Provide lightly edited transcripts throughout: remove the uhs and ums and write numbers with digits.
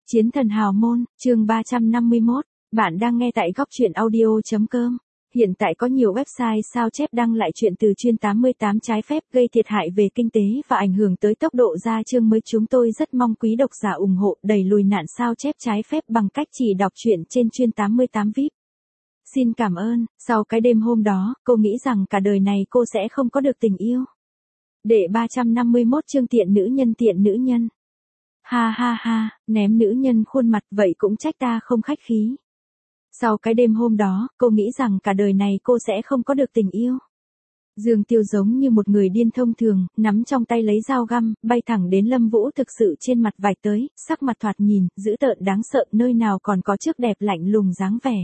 Chiến thần hào môn, chương 351, bạn đang nghe tại góc truyện audio.com. Hiện tại có nhiều website sao chép đăng lại chuyện từ chuyên 88 trái phép gây thiệt hại về kinh tế và ảnh hưởng tới tốc độ ra chương mới. Chúng tôi rất mong quý độc giả ủng hộ đẩy lùi nạn sao chép trái phép bằng cách chỉ đọc truyện trên chuyên 88 VIP. Xin cảm ơn. Sau cái đêm hôm đó, cô nghĩ rằng cả đời này cô sẽ không có được tình yêu. Đệ 351 chương tiện nữ nhân. Ha ha ha, ném nữ nhân khuôn mặt, vậy cũng trách ta không khách khí. Sau cái đêm hôm đó, cô nghĩ rằng cả đời này cô sẽ không có được tình yêu. Dương Tiêu giống như một người điên thông thường, nắm trong tay lấy dao găm, bay thẳng đến Lâm Vũ thực sự trên mặt vạch tới, sắc mặt thoạt nhìn, dữ tợn đáng sợ, nơi nào còn có trước đẹp lạnh lùng dáng vẻ.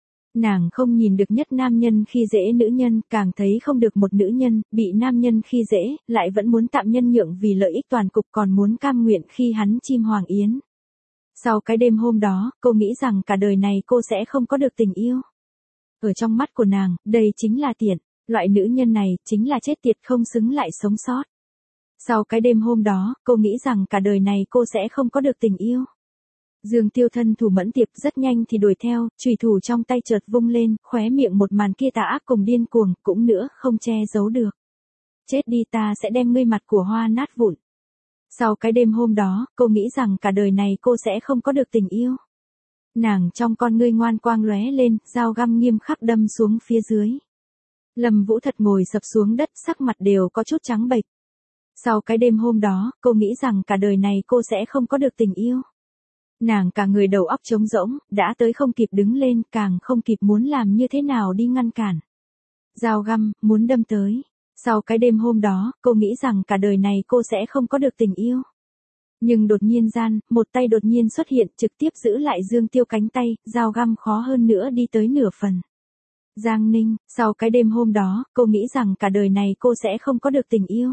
Nàng không nhìn được nhất nam nhân khi dễ nữ nhân, càng thấy không được một nữ nhân, bị nam nhân khi dễ, lại vẫn muốn tạm nhân nhượng vì lợi ích toàn cục, còn muốn cam nguyện khi hắn chim hoàng yến. Sau cái đêm hôm đó, cô nghĩ rằng cả đời này cô sẽ không có được tình yêu. Ở trong mắt của nàng, đây chính là tiện, loại nữ nhân này, chính là chết tiệt không xứng lại sống sót. Sau cái đêm hôm đó, cô nghĩ rằng cả đời này cô sẽ không có được tình yêu. Dương Tiêu thân thủ mẫn tiệp rất nhanh thì đuổi theo, chùy thủ trong tay chợt vung lên, khóe miệng một màn kia tà ác cùng điên cuồng, cũng nữa, không che giấu được. Chết đi, ta sẽ đem ngươi mặt của hoa nát vụn. Sau cái đêm hôm đó, cô nghĩ rằng cả đời này cô sẽ không có được tình yêu. Nàng trong con ngươi ngoan quang lóe lên, dao găm nghiêm khắc đâm xuống phía dưới. Lâm Vũ thật ngồi sập xuống đất, sắc mặt đều có chút trắng bệch. Sau cái đêm hôm đó, cô nghĩ rằng cả đời này cô sẽ không có được tình yêu. Nàng cả người đầu óc trống rỗng, đã tới không kịp đứng lên, càng không kịp muốn làm như thế nào đi ngăn cản. Dao găm, muốn đâm tới. Sau cái đêm hôm đó, cô nghĩ rằng cả đời này cô sẽ không có được tình yêu. Nhưng đột nhiên gian, một tay đột nhiên xuất hiện, trực tiếp giữ lại Dương Tiêu cánh tay, dao găm khó hơn nữa đi tới nửa phần. Giang Ninh, sau cái đêm hôm đó, cô nghĩ rằng cả đời này cô sẽ không có được tình yêu.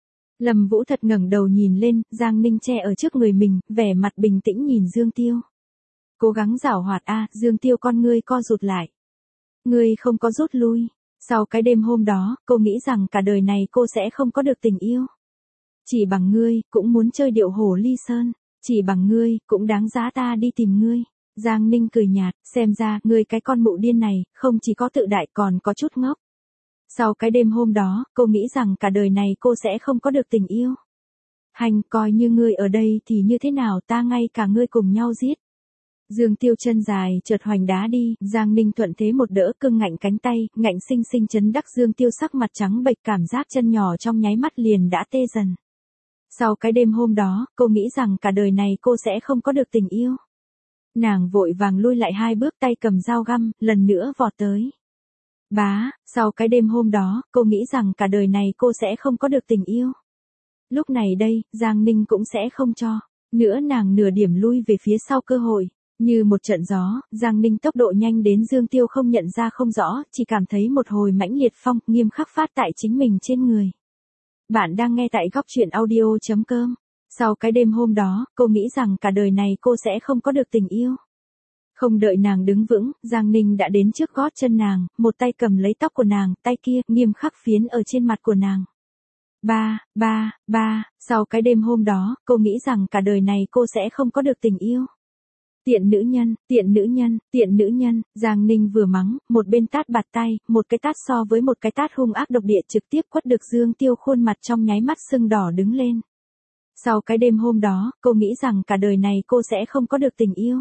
Lâm Vũ thật ngẩng đầu nhìn lên, Giang Ninh che ở trước người mình, vẻ mặt bình tĩnh nhìn Dương Tiêu. Cố gắng giảo hoạt a, Dương Tiêu con ngươi co rụt lại. Ngươi không có rút lui. Sau cái đêm hôm đó, cô nghĩ rằng cả đời này cô sẽ không có được tình yêu. Chỉ bằng ngươi, cũng muốn chơi điệu hổ ly sơn. Chỉ bằng ngươi, cũng đáng giá ta đi tìm ngươi. Giang Ninh cười nhạt, xem ra, ngươi cái con mụ điên này, không chỉ có tự đại còn có chút ngốc. Sau cái đêm hôm đó, cô nghĩ rằng cả đời này cô sẽ không có được tình yêu. Hành, coi như ngươi ở đây thì như thế nào, ta ngay cả ngươi cùng nhau giết. Dương Tiêu chân dài, chợt hoành đá đi, Giang Ninh thuận thế một đỡ, cưng ngạnh cánh tay, ngạnh sinh sinh chấn đắc Dương Tiêu sắc mặt trắng bệch, cảm giác chân nhỏ trong nháy mắt liền đã tê dần. Sau cái đêm hôm đó, cô nghĩ rằng cả đời này cô sẽ không có được tình yêu. Nàng vội vàng lui lại 2 bước, tay cầm dao găm, lần nữa vọt tới. Bá, sau cái đêm hôm đó, cô nghĩ rằng cả đời này cô sẽ không có được tình yêu. Lúc này đây, Giang Ninh cũng sẽ không cho. Nữa nàng nửa điểm lui về phía sau cơ hội. Như một trận gió, Giang Ninh tốc độ nhanh đến Dương Tiêu không nhận ra không rõ, chỉ cảm thấy một hồi mãnh liệt phong, nghiêm khắc phát tại chính mình trên người. Bạn đang nghe tại góc truyện audio.com. Sau cái đêm hôm đó, cô nghĩ rằng cả đời này cô sẽ không có được tình yêu. Không đợi nàng đứng vững, Giang Ninh đã đến trước gót chân nàng, một tay cầm lấy tóc của nàng, tay kia, nghiêm khắc phiến ở trên mặt của nàng. Sau cái đêm hôm đó, cô nghĩ rằng cả đời này cô sẽ không có được tình yêu. Tiện nữ nhân, Giang Ninh vừa mắng, một bên tát bạt tay, một cái tát so với một cái tát hung ác độc địa trực tiếp quất được Dương Tiêu khuôn mặt trong nháy mắt sưng đỏ đứng lên. Sau cái đêm hôm đó, cô nghĩ rằng cả đời này cô sẽ không có được tình yêu.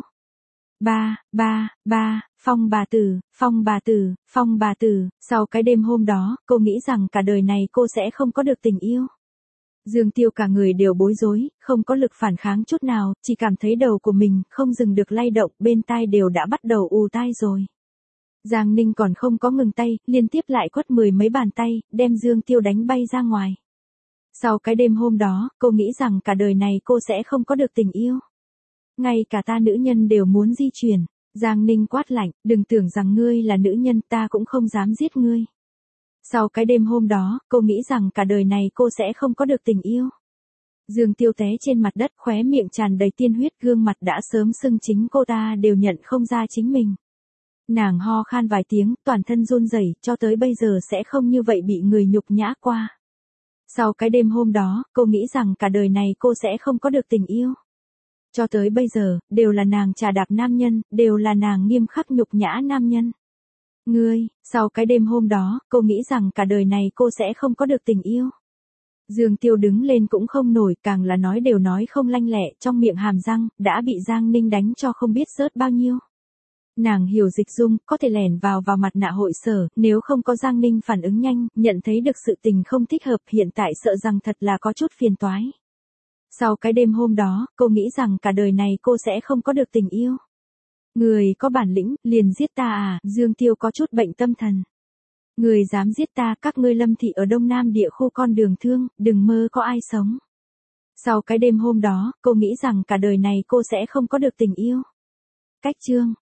Phong bà tử, sau cái đêm hôm đó, cô nghĩ rằng cả đời này cô sẽ không có được tình yêu. Dương Tiêu cả người đều bối rối, không có lực phản kháng chút nào, chỉ cảm thấy đầu của mình không dừng được lay động, bên tai đều đã bắt đầu ù tai rồi. Giang Ninh còn không có ngừng tay, liên tiếp lại quất 10 mấy bàn tay, đem Dương Tiêu đánh bay ra ngoài. Sau cái đêm hôm đó, cô nghĩ rằng cả đời này cô sẽ không có được tình yêu. Ngay cả ta nữ nhân đều muốn di chuyển. Giang Ninh quát lạnh, đừng tưởng rằng ngươi là nữ nhân, ta cũng không dám giết ngươi. Sau cái đêm hôm đó, cô nghĩ rằng cả đời này cô sẽ không có được tình yêu. Dương Tiêu té trên mặt đất, khóe miệng tràn đầy tiên huyết, gương mặt đã sớm sưng, chính cô ta đều nhận không ra chính mình. Nàng ho khan vài tiếng, toàn thân run rẩy, cho tới bây giờ sẽ không như vậy bị người nhục nhã qua. Sau cái đêm hôm đó, cô nghĩ rằng cả đời này cô sẽ không có được tình yêu. Cho tới bây giờ, đều là nàng chà đạp nam nhân, đều là nàng nghiêm khắc nhục nhã nam nhân. Sau cái đêm hôm đó, cô nghĩ rằng cả đời này cô sẽ không có được tình yêu. Dương Tiêu đứng lên cũng không nổi, càng là nói đều nói không lanh lẹ, trong miệng hàm răng, đã bị Giang Ninh đánh cho không biết rớt bao nhiêu. Nàng hiểu dịch dung, có thể lẻn vào mặt nạ hội sở, nếu không có Giang Ninh phản ứng nhanh, nhận thấy được sự tình không thích hợp, hiện tại sợ rằng thật là có chút phiền toái. Sau cái đêm hôm đó, cô nghĩ rằng cả đời này cô sẽ không có được tình yêu. Người có bản lĩnh, liền giết ta à, Dương Tiêu có chút bệnh tâm thần. Người dám giết ta, các ngươi Lâm thị ở Đông Nam địa khu con đường thương, đừng mơ có ai sống. Sau cái đêm hôm đó, cô nghĩ rằng cả đời này cô sẽ không có được tình yêu. Cách chương